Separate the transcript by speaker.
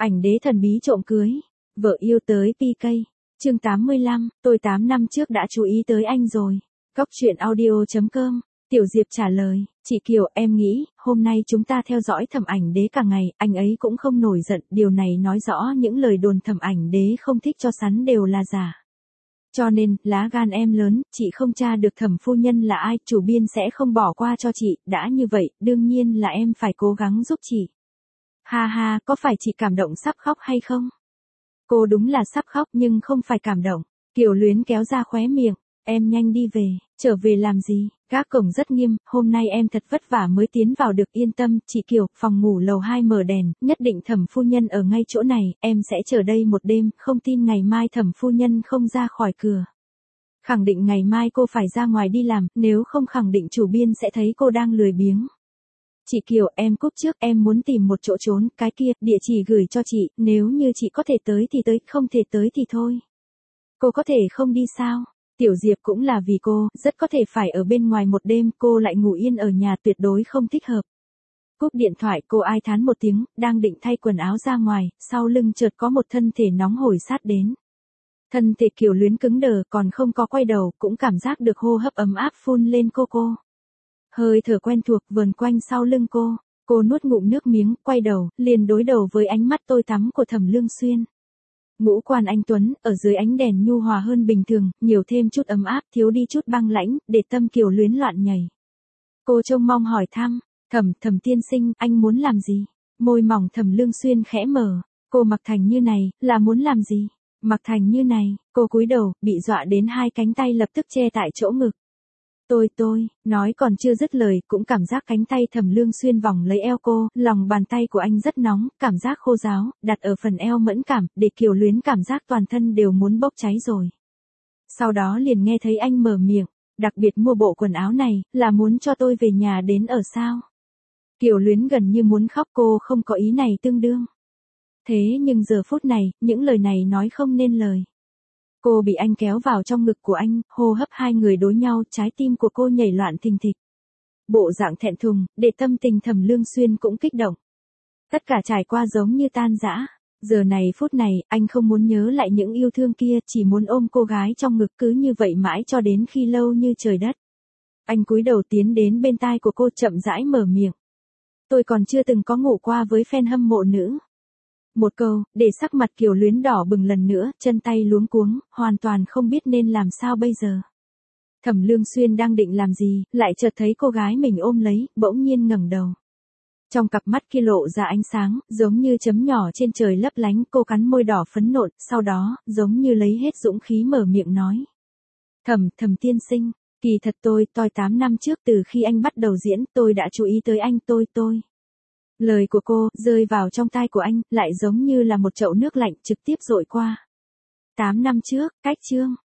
Speaker 1: Ảnh đế thần bí trộm cưới. Vợ yêu tới PK. Chương 85, tôi 8 năm trước đã chú ý tới anh rồi. Góc truyện audio.com. Tiểu Diệp trả lời, chị Kiều em nghĩ, hôm nay chúng ta theo dõi Thẩm Ảnh Đế cả ngày, anh ấy cũng không nổi giận, điều này nói rõ những lời đồn Thẩm Ảnh Đế không thích cho sắn đều là giả. Cho nên, lá gan em lớn, chị không tra được Thẩm phu nhân là ai, chủ biên sẽ không bỏ qua cho chị, đã như vậy, đương nhiên là em phải cố gắng giúp chị. Ha ha, có phải chị cảm động sắp khóc hay không? Cô đúng là sắp khóc nhưng không phải cảm động. Kiều Luyến kéo ra khóe miệng, em nhanh đi về, trở về làm gì, gác cổng rất nghiêm, hôm nay em thật vất vả mới tiến vào được yên tâm, chị Kiều, phòng ngủ lầu 2 mở đèn, nhất định Thẩm phu nhân ở ngay chỗ này, em sẽ chờ đây một đêm, không tin ngày mai Thẩm phu nhân không ra khỏi cửa. Khẳng định ngày mai cô phải ra ngoài đi làm, nếu không khẳng định chủ biên sẽ thấy cô đang lười biếng. Chị Kiều em cúp trước, em muốn tìm một chỗ trốn, cái kia, địa chỉ gửi cho chị, nếu như chị có thể tới thì tới, không thể tới thì thôi. Cô có thể không đi sao? Tiểu Diệp cũng là vì cô, rất có thể phải ở bên ngoài một đêm, cô lại ngủ yên ở nhà tuyệt đối không thích hợp. Cúp điện thoại cô ai thán một tiếng, đang định thay quần áo ra ngoài, sau lưng chợt có một thân thể nóng hổi sát đến. Thân thể Kiều Luyến cứng đờ còn không có quay đầu, cũng cảm giác được hô hấp ấm áp phun lên cô. Hơi thở quen thuộc vờn quanh sau lưng cô nuốt ngụm nước miếng, quay đầu, liền đối đầu với ánh mắt tôi tắm của Thẩm Lương Xuyên. Ngũ quan anh tuấn, ở dưới ánh đèn nhu hòa hơn bình thường, nhiều thêm chút ấm áp, thiếu đi chút băng lãnh, để tâm Kiều Luyến loạn nhảy. Cô trông mong hỏi thăm, Thẩm tiên sinh, anh muốn làm gì? Môi mỏng Thẩm Lương Xuyên khẽ mở, cô mặc thành như này, là muốn làm gì? Mặc thành như này, cô cúi đầu, bị dọa đến hai cánh tay lập tức che tại chỗ ngực. Tôi, nói còn chưa dứt lời, cũng cảm giác cánh tay Thẩm Lương Xuyên vòng lấy eo cô, lòng bàn tay của anh rất nóng, cảm giác khô ráo, đặt ở phần eo mẫn cảm, để Kiều Luyến cảm giác toàn thân đều muốn bốc cháy rồi. Sau đó liền nghe thấy anh mở miệng, đặc biệt mua bộ quần áo này, là muốn cho tôi về nhà đến ở sao? Kiều Luyến gần như muốn khóc, cô không có ý này tương đương. Thế nhưng giờ phút này, những lời này nói không nên lời. Cô bị anh kéo vào trong ngực của anh, hô hấp hai người đối nhau, trái tim của cô nhảy loạn thình thịch. Bộ dạng thẹn thùng, để tâm tình Thẩm Lương Xuyên cũng kích động. Tất cả trải qua giống như tan rã. Giờ này phút này, anh không muốn nhớ lại những yêu thương kia, chỉ muốn ôm cô gái trong ngực cứ như vậy mãi cho đến khi lâu như trời đất. Anh cúi đầu tiến đến bên tai của cô chậm rãi mở miệng. Tôi còn chưa từng có ngủ qua với fan hâm mộ nữ. Một câu, để sắc mặt Kiều Luyến đỏ bừng lần nữa, chân tay luống cuống, hoàn toàn không biết nên làm sao bây giờ. Thẩm Lương Xuyên đang định làm gì, lại chợt thấy cô gái mình ôm lấy, bỗng nhiên ngẩng đầu. Trong cặp mắt kia lộ ra ánh sáng, giống như chấm nhỏ trên trời lấp lánh, cô cắn môi đỏ phấn nộn, sau đó, giống như lấy hết dũng khí mở miệng nói. Thẩm tiên sinh, kỳ thật tôi 8 năm trước từ khi anh bắt đầu diễn, tôi đã chú ý tới anh tôi. Lời của cô, rơi vào trong tai của anh, lại giống như là một chậu nước lạnh trực tiếp dội qua. 8 năm trước, cách chương.